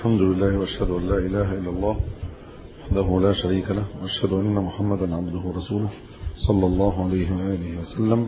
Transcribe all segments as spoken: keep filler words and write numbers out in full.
الحمد لله واشهد ان لا اله الا الله وحده لا شريك له واشهد ان محمدا عبده ورسوله صلى الله عليه واله وسلم.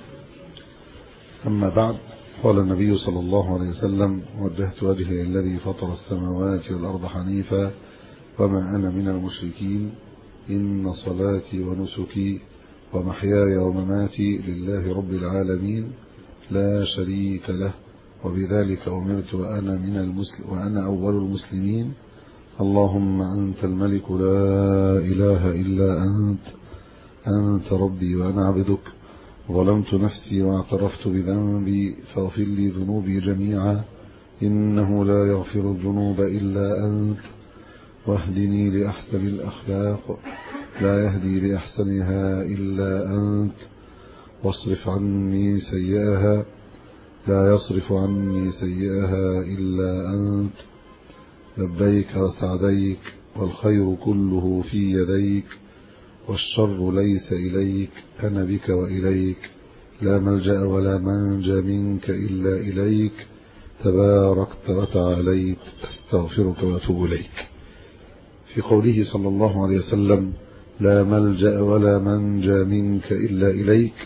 اما بعد، قال النبي صلى الله عليه وسلم: وجهت وجهي الذي فطر السماوات والارض حنيفا وما انا من المشركين ان صلاتي ونسكي ومحياي ومماتي لله رب العالمين لا شريك له وبذلك أمرت وأنا من المسلم وأنا أول المسلمين. اللهم أنت الملك لا إله إلا أنت أنت ربي وأنا عبدك ظلمت نفسي واعترفت بذنبي فاغفر لي ذنوبي جميعا إنه لا يغفر الذنوب إلا أنت واهدني لأحسن الأخلاق لا يهدي لأحسنها إلا أنت واصرف عني سيئها لا يصرف عني سيئها إلا أنت لبيك وسعديك والخير كله في يديك والشر ليس إليك أنا بك وإليك لا ملجأ ولا منجى منك إلا إليك تباركت وتعاليت أستغفرك وأتوب إليك. في قوله صلى الله عليه وسلم: لا ملجأ ولا منجى منك إلا إليك،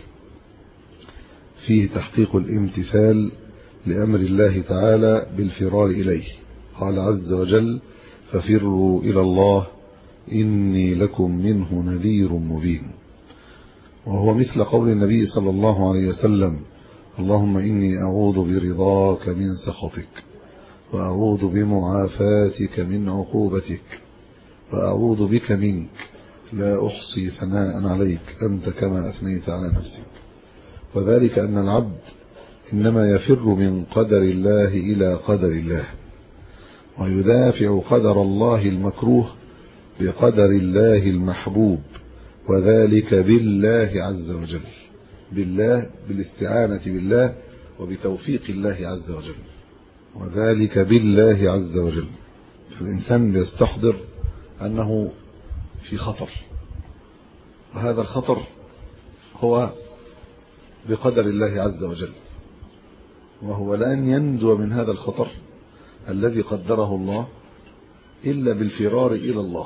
فيه تحقيق الامتثال لأمر الله تعالى بالفرار إليه. قال عز وجل: ففروا إلى الله إني لكم منه نذير مبين. وهو مثل قول النبي صلى الله عليه وسلم: اللهم إني أعوذ برضاك من سخطك وأعوذ بمعافاتك من عقوبتك وأعوذ بك منك لا أحصي ثناء عليك أنت كما أثنيت على نفسك. وذلك أن العبد إنما يفر من قدر الله إلى قدر الله، ويدافع قدر الله المكروه بقدر الله المحبوب، وذلك بالله عز وجل، بالله بالاستعانة بالله وبتوفيق الله عز وجل، وذلك بالله عز وجل. فالإنسان يستحضر أنه في خطر، وهذا الخطر هو بقدر الله عز وجل، وهو لن ينجو من هذا الخطر الذي قدره الله إلا بالفرار إلى الله،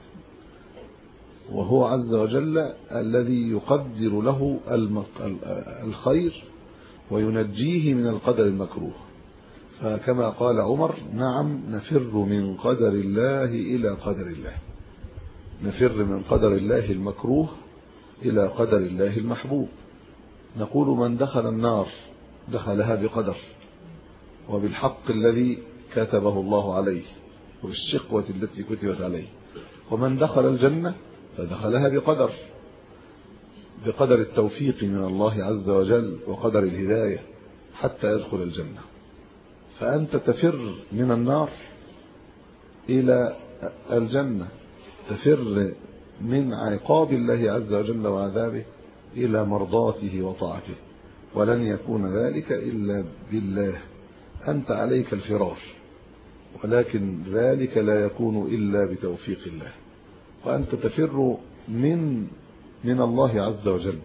وهو عز وجل الذي يقدر له الخير وينجيه من القدر المكروه. فكما قال عمر: نعم نفر من قدر الله إلى قدر الله، نفر من قدر الله المكروه إلى قدر الله المحبوب. نقول: من دخل النار دخلها بقدر وبالحق الذي كتبه الله عليه وبالشقوة التي كتبت عليه، ومن دخل الجنة فدخلها بقدر بقدر التوفيق من الله عز وجل وقدر الهداية حتى يدخل الجنة. فأنت تفر من النار إلى الجنة، تفر من عقاب الله عز وجل وعذابه إلى مرضاته وطاعته، ولن يكون ذلك إلا بالله. أنت عليك الفرار، ولكن ذلك لا يكون إلا بتوفيق الله. وأنت تفر من من الله عز وجل،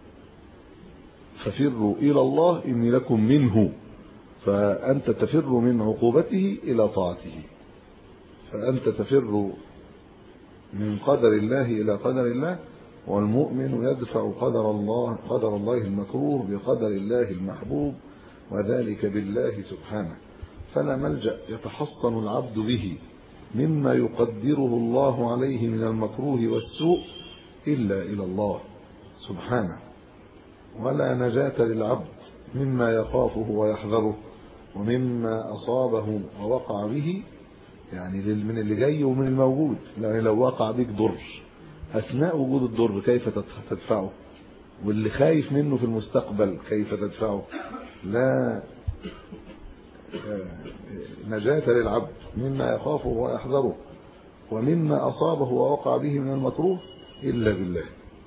ففروا إلى الله إني لكم منه، فأنت تفر من عقوبته إلى طاعته. فأنت تفر من قدر الله إلى قدر الله، والمؤمن يدفع قدر الله قدر الله المكروه بقدر الله المحبوب، وذلك بالله سبحانه. فلا ملجأ يتحصن العبد به مما يقدره الله عليه من المكروه والسوء إلا إلى الله سبحانه، ولا نجاة للعبد مما يخافه ويحذره ومما أصابه ووقع به، يعني من اللي جاي ومن الموجود. يعني لو وقع بك ضر أثناء وجود الضر كيف تدفعه؟ واللي خايف منه في المستقبل كيف تدفعه؟ لا نجاة للعبد مما يخافه ويحذره ومما أصابه ووقع به من المكروه إلا بالله.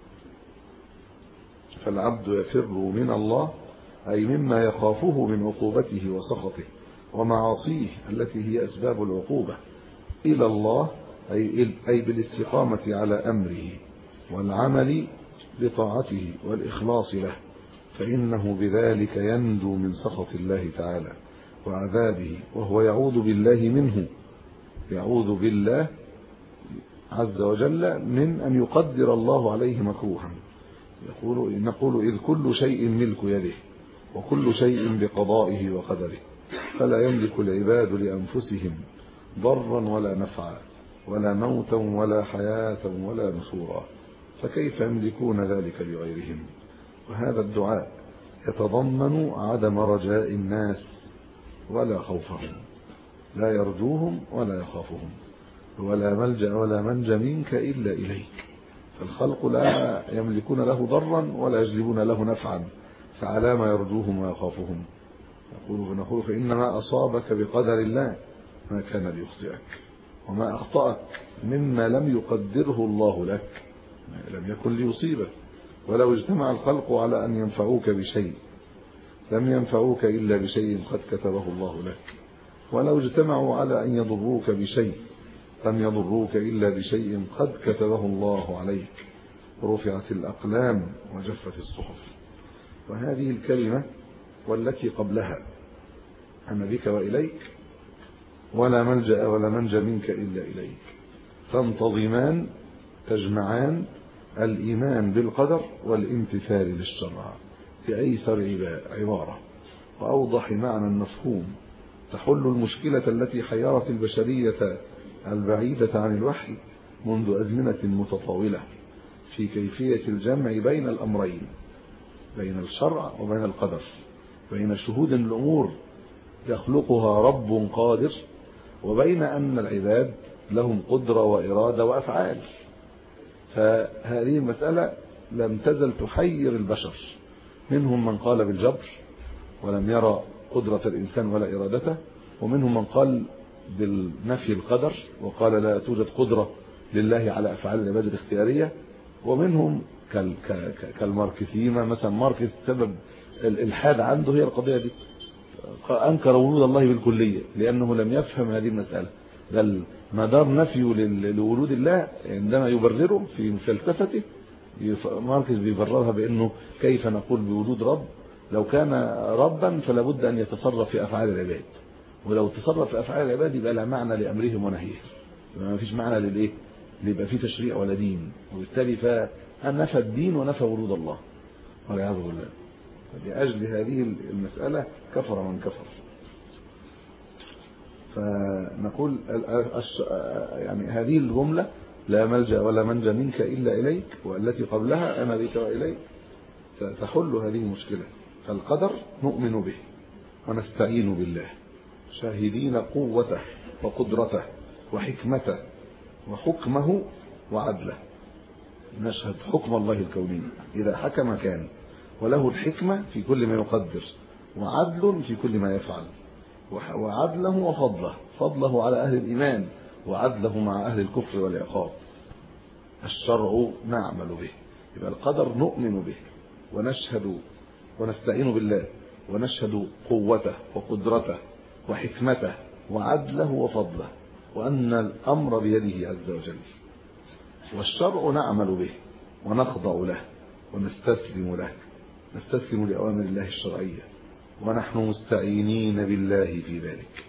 فالعبد يفر من الله أي مما يخافه من عقوبته وسخطه ومعاصيه التي هي أسباب العقوبة إلى الله، أي أي بالاستقامة على أمره والعمل بطاعته والإخلاص له، فإنه بذلك ينجو من سخط الله تعالى وعذابه، وهو يعوذ بالله منه يعوذ بالله عز وجل من أن يقدر الله عليه مكروها. يقول نقول إذ كل شيء ملك يده وكل شيء بقضائه وقدره، فلا يملك العباد لأنفسهم ضرا ولا نفعا ولا موتا ولا حياة ولا نشورا، فكيف يملكون ذلك لغيرهم؟ وهذا الدعاء يتضمن عدم رجاء الناس ولا خوفهم، لا يرجوهم ولا يخافهم، ولا ملجأ ولا منجى منك إلا إليك، فالخلق لا يملكون له ضرا ولا يجلبون له نفعا، فعلى ما يرجوهم ويخافهم؟ يقول فنقول فإنما أصابك بقدر الله ما كان ليخطئك، وما أخطأك مما لم يقدره الله لك ما لم يكن ليصيبك. ولو اجتمع الخلق على أن ينفعوك بشيء لم ينفعوك إلا بشيء قد كتبه الله لك، ولو اجتمعوا على أن يضروك بشيء لم يضروك إلا بشيء قد كتبه الله عليك، رفعت الأقلام وجفت الصحف. وهذه الكلمة والتي قبلها أنا بك وإليك ولا ملجأ ولا منجى منك إلا إليك تنتظمان تجمعان الإيمان بالقدر والامتثال للشرع بأيسر عبارة وأوضح معنى المفهوم، تحل المشكلة التي حيرت البشرية البعيدة عن الوحي منذ أزمنة متطاولة في كيفية الجمع بين الأمرين، بين الشرع وبين القدر، بين شهود الأمور يخلقها رب قادر وبين أن العباد لهم قدرة وإرادة وأفعال. فهذه المسألة لم تزل تحير البشر، منهم من قال بالجبر ولم يرى قدرة الإنسان ولا إرادته، ومنهم من قال بالنفي القدر وقال لا توجد قدرة لله على أفعال العباد الاختيارية، ومنهم كالماركسيين مثلا. ماركس سبب الإلحاد عنده هي القضية دي، أنكر وجود الله بالكلية لأنه لم يفهم هذه المسألة، بل مدار نفيه لوجود الله عندما يبرره في فلسفته ماركس بيبررها بأنه كيف نقول بوجود رب؟ لو كان ربا فلا بد أن يتصرف في أفعال العباد، ولو تصرف في أفعال العباد يبقى لا معنى لأمرهم ونهيهم، ما فيش معنى للإيه؟ ليبقى في تشريع ولا دين، وبالتالي فنفى الدين ونفى وجود الله والعياذ بالله. لأجل هذه المسألة كفر من كفر. فنقول يعني هذه الجملة لا ملجأ ولا منجى منك إلا إليك والتي قبلها أنا بك وإليك تحل هذه المشكلة. فالقدر نؤمن به ونستعين بالله شاهدين قوته وقدرته وحكمته وحكمه وعدله. نشهد حكم الله الكوني إذا حكم كان، وله الحكمة في كل ما يقدر، وعدل في كل ما يفعل، وعدله وفضله، فضله على أهل الإيمان وعدله مع أهل الكفر والعقاب. الشرع نعمل به، يبقى القدر نؤمن به ونشهد ونستعين بالله ونشهد قوته وقدرته وحكمته وعدله وفضله، وأن الأمر بيده عز وجل. والشرع نعمل به ونخضع له ونستسلم له، نستسلم لأوامر الله الشرعية ونحن مستعينين بالله في ذلك،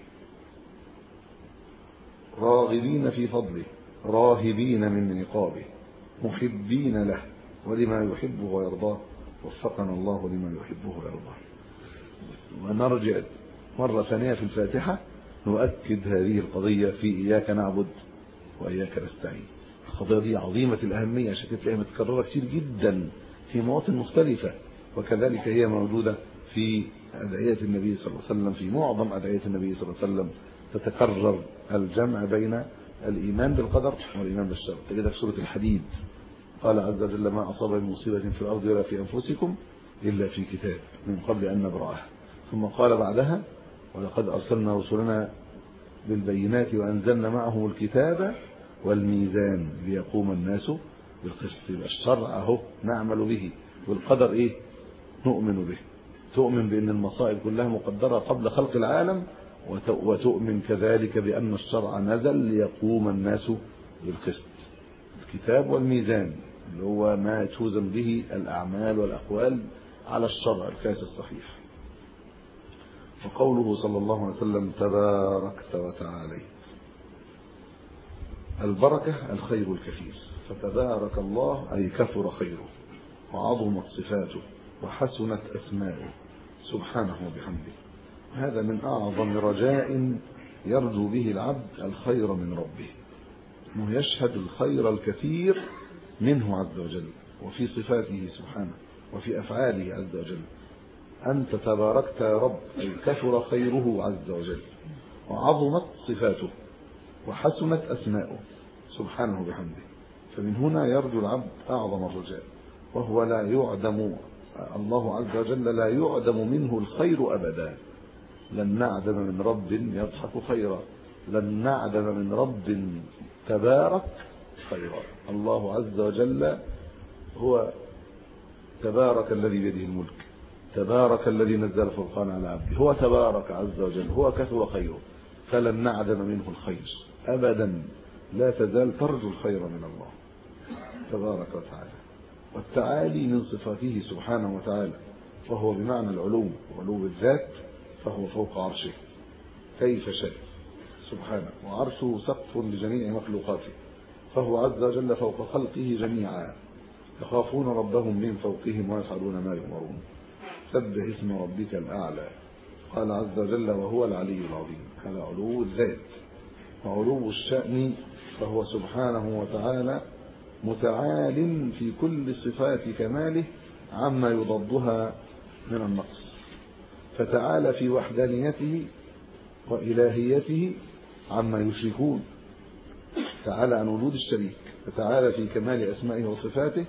راغبين في فضله راهبين من عقابه محبين له ولما يحبه ويرضاه. وفقنا الله لما يحبه ويرضاه. ونرجع مرة ثانية في الفاتحة نؤكد هذه القضية في إياك نعبد وإياك نستعين. القضية دي عظيمة الأهمية عشان كده تلاقيها متكررة كتير جدا في مواطن مختلفة، وكذلك هي موجودة في أدعية النبي صلى الله عليه وسلم، في معظم أدعية النبي صلى الله عليه وسلم تتكرر الجمع بين الإيمان بالقدر والإيمان بالشر. تجد في سورة الحديد قال عز وجل ما أصاب من مصيبة في الأرض ولا في أنفسكم إلا في كتاب من قبل أن نبرأها. ثم قال بعدها ولقد أرسلنا رسلنا بالبينات وأنزلنا معهم الكتاب والميزان ليقوم الناس بالقسط. يبقى الشرع اهو نعمل به، والقدر ايه؟ نؤمن به. تؤمن بأن المصائب كلها مقدرة قبل خلق العالم، وتؤمن كذلك بأن الشرع نزل ليقوم الناس بالقسط. الكتاب والميزان اللي هو ما توزن به الأعمال والأقوال على الشرع القياس الصحيح. فقوله صلى الله عليه وسلم تباركت وتعاليت البركة الخير الكثير، فتبارك الله أي كثر خيره وعظمت صفاته وحسنت أسماؤه سبحانه وبحمده. هذا من أعظم رجاء يرجو به العبد الخير من ربه، أنه يشهد الخير الكثير منه عز وجل وفي صفاته سبحانه وفي أفعاله عز وجل. أنت تباركت يا رب أي كثر خيره عز وجل وعظمت صفاته وحسنت أسماؤه سبحانه بحمده. فمن هنا يرجو العبد أعظم الرجاء، وهو لا يعدم، الله عز وجل لا يعدم منه الخير أبدا. لن نعدم من رب يضحك خيرا، لن نعدم من رب تبارك خيرا. الله عز وجل هو تبارك الذي بيده الملك، تبارك الذي نزل الفرقان على عبده، هو تبارك عز وجل، هو كثر خيره، فلن نعدم منه الخير أبدا. لا تزال ترجو الخير من الله تبارك وتعالى. والتعالي من صفاته سبحانه وتعالى، وهو بمعنى العلو، علو الذات، فهو فوق عرشه كيف شاء سبحانه، وعرشه سقف لجميع مخلوقاته، فهو عز وجل فوق خلقه جميعا، يخافون ربهم من فوقهم ويفعلون ما يؤمرون. سبح اسم ربك الأعلى. قال عز وجل وهو العلي العظيم. هذا علو الذات. وعلو الشأن، فهو سبحانه وتعالى متعال في كل صفات كماله عما يضادها من النقص، فتعالى في وحدانيته وإلهيته عما يشركون، تعالى عن وجود الشريك، فتعالى في كمال أسمائه وصفاته،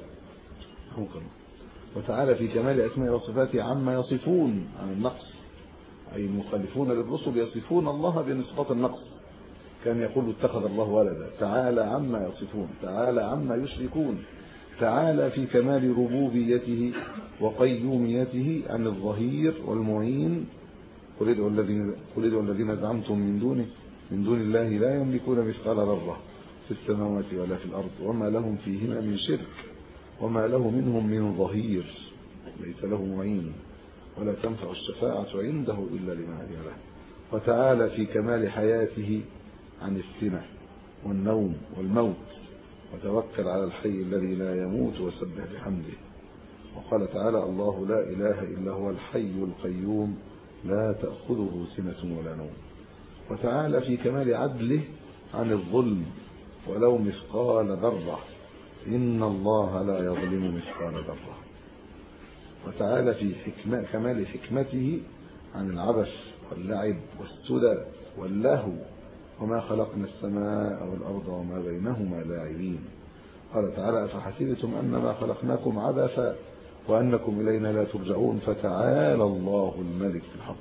وتعالى في كمال أسمائه وصفاته عما يصفون عن النقص، أي المخالفون للرسل يصفون الله بنصفات النقص، كان يقول اتخذ الله ولدا. تعالى عما يصفون، تعالى عما يشركون، تعالى في كمال ربوبيته وقيوميته عن الظهير والمعين. قل ادعوا الذين قل ادعوا الذين زعمتم من دونه من دون الله لا يملكون مثقال ذرة في السماوات ولا في الأرض وما لهم فيهما من شرك وما له منهم من ظهير، ليس له معين ولا تنفع الشفاعة عنده إلا لمن أذن له. وتعالى في كمال حياته عن السنة والنوم والموت، وتوكل على الحي الذي لا يموت وسبح بحمده. وقال تعالى الله لا إله إلا هو الحي القيوم لا تأخذه سنة ولا نوم. وتعالى في كمال عدله عن الظلم ولو مثقال ذرة، إن الله لا يظلم مثقال ذرة. وتعالى في حكمة كمال حكمته عن العبث واللعب والسدى واللهو، وما خلقنا السماء والأرض وما بينهما لاعبين. قال تعالى أفحسبتم أنما خلقناكم عبثا وأنكم إلينا لا ترجعون فتعالى الله الملك الحق.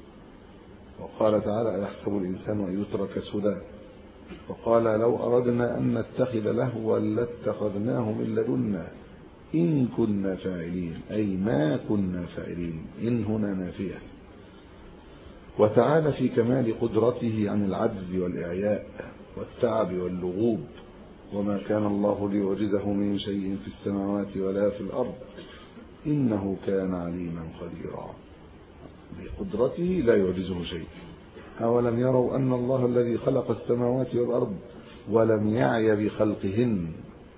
وقال تعالى أيحسب الإنسان أن يترك سدى. وقال لو أردنا أن نتخذ لهوا لاتخذناه من لدنا إن كنا فاعلين، أي ما كنا فاعلين، إن هنا نافية. وتعالى في كمال قدرته عن العجز والإعياء والتعب واللغوب، وما كان الله ليعجزه من شيء في السماوات ولا في الأرض إنه كان عليما قديرا. بقدرته لا يعجزه شيء. أولم يروا أن الله الذي خلق السماوات والأرض ولم يعي بخلقهن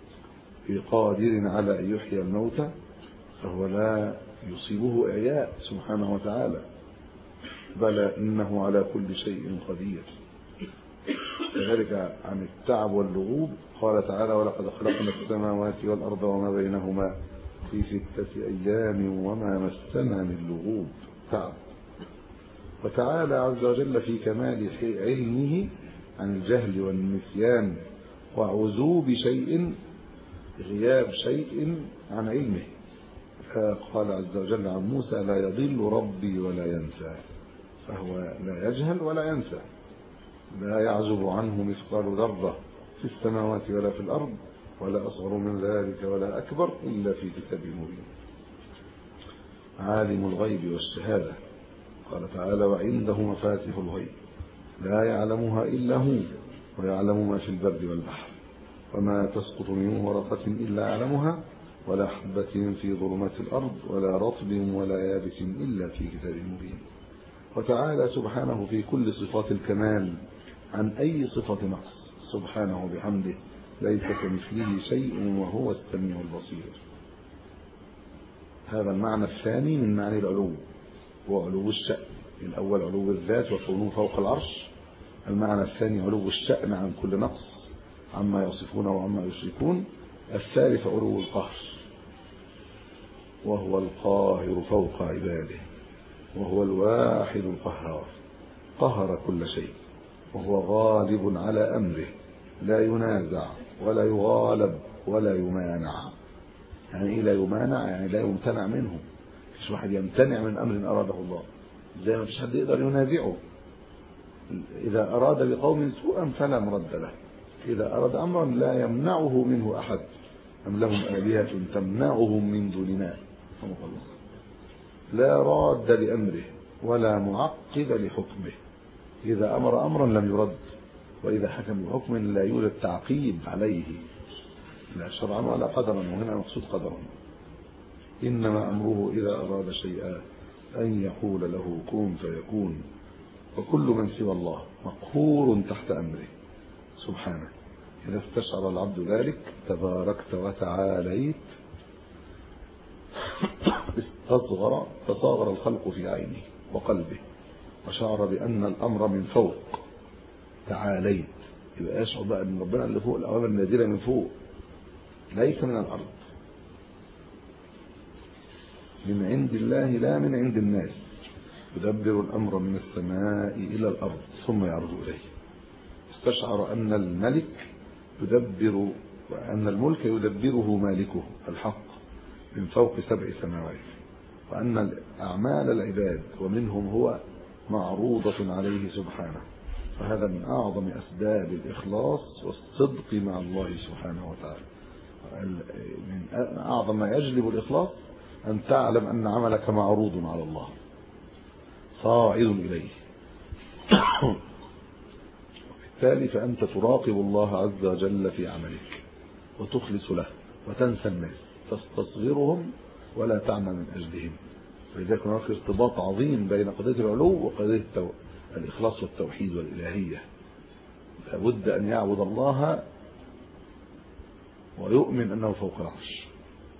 بقادر على أن يحيي الموتى، فهو لا يصيبه إعياء سبحانه وتعالى، بل إنه على كل شيء قدير. كذلك عن التعب واللغوب قال تعالى ولقد خلقنا السماوات والأرض وما بينهما في ستة أيام وما مسنا من لغوب تعب. وتعالى عز وجل في كمال علمه عن الجهل والنسيان وعزوب شيء، غياب شيء عن علمه. قال عز وجل عن موسى لا يضل ربي ولا ينسى، فهو لا يجهل ولا ينسى، لا يعزب عنه مثقال ذرة في السماوات ولا في الأرض ولا أصغر من ذلك ولا أكبر إلا في كتاب مبين. عالم الغيب والشهادة قال تعالى وعنده مفاتح الغيب لا يعلمها إلا هو ويعلم ما في البر والبحر وما تسقط من ورقة إلا يعلمها ولا حبة في ظلمات الأرض ولا رطب ولا يابس إلا في كتاب مبين. وتعالى سبحانه في كل صفات الكمال عن أي صفة نقص سبحانه بحمده ليس كمثله شيء وهو السميع البصير. هذا المعنى الثاني من معاني العلو، هو علو الشأن. الأول علو الذات وكونه فوق العرش، المعنى الثاني علو الشأن عن كل نقص عما يصفون وعما يشركون، الثالث علو القهر، وهو القاهر فوق عباده، وهو الواحد القهار، قهر كل شيء، وهو غالب على أمره، لا ينازع ولا يغالب ولا يمانع. يعني إيه لا يمانع؟ يعني لا يمتنع منه، مفيش واحد يمتنع من أمر أراده الله، زي ما فيش حد يقدر ينازعه. إذا أراد بقوم سوءا فلا مرد له، إذا أراد أمرا لا يمنعه منه أحد. أم لهم آلهة تمنعهم من دوننا، لا راد لأمره ولا معقب لحكمه. إذا أمر أمرا لم يرد، وإذا حكم بحكم لا يوجد تعقيب عليه، لا شرعا ولا قدرا، وهنا مقصود قدرا. إنما أمره إذا أراد شيئا أن يقول له كن فيكون، وكل من سوى الله مقهور تحت أمره سبحانه. إذا استشعر العبد ذلك تباركت وتعاليت استصغر فصاغر الخلق في عينه وقلبه، وشعر بأن الأمر من فوق. تعاليت يبقى يشعر بقى أن ربنا اللي فوق، الأوامر النازلة من فوق ليس من الأرض، من عند الله لا من عند الناس. يدبر الأمر من السماء إلى الأرض ثم يعرج إليه. استشعر أن الملك يدبر، وأن الملك يدبره مالكه الحق من فوق سبع سماوات، وأن أعمال العباد ومنهم هو معروضة عليه سبحانه. فهذا من أعظم أسباب الإخلاص والصدق مع الله سبحانه وتعالى. من أعظم ما يجلب الإخلاص أن تعلم أن عملك معروض على الله صاعد إليه، وبالتالي فأنت تراقب الله عز وجل في عملك وتخلص له وتنسى الناس، تستصغرهم ولا تعمل من أجلهم. ولذلك هناك ارتباط عظيم بين قضية العلو وقضية الإخلاص والتوحيد والإلهية. لابد أن يعبد الله ويؤمن أنه فوق العرش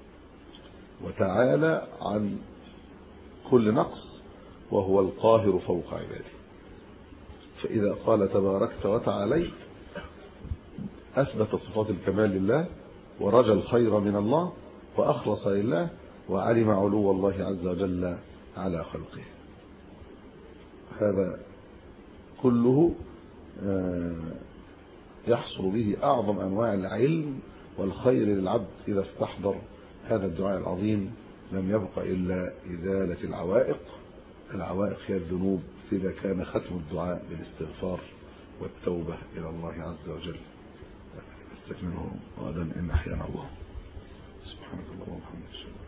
وتعالى عن كل نقص، وهو القاهر فوق عباده. فإذا قال تباركت وتعاليت أثبت صفات الكمال لله، ورجى الخير من الله، وأخلص لله، وعلم علو الله عز وجل على خلقه. هذا كله يحصل به أعظم أنواع العلم والخير للعبد إذا استحضر هذا الدعاء العظيم. لم يبق إلا إزالة العوائق. العوائق هي الذنوب، إذا كان ختم الدعاء بالاستغفار والتوبة إلى الله عز وجل. استكمله غدا إن أحيانا الله. سبحانك اللهم وبحمدك.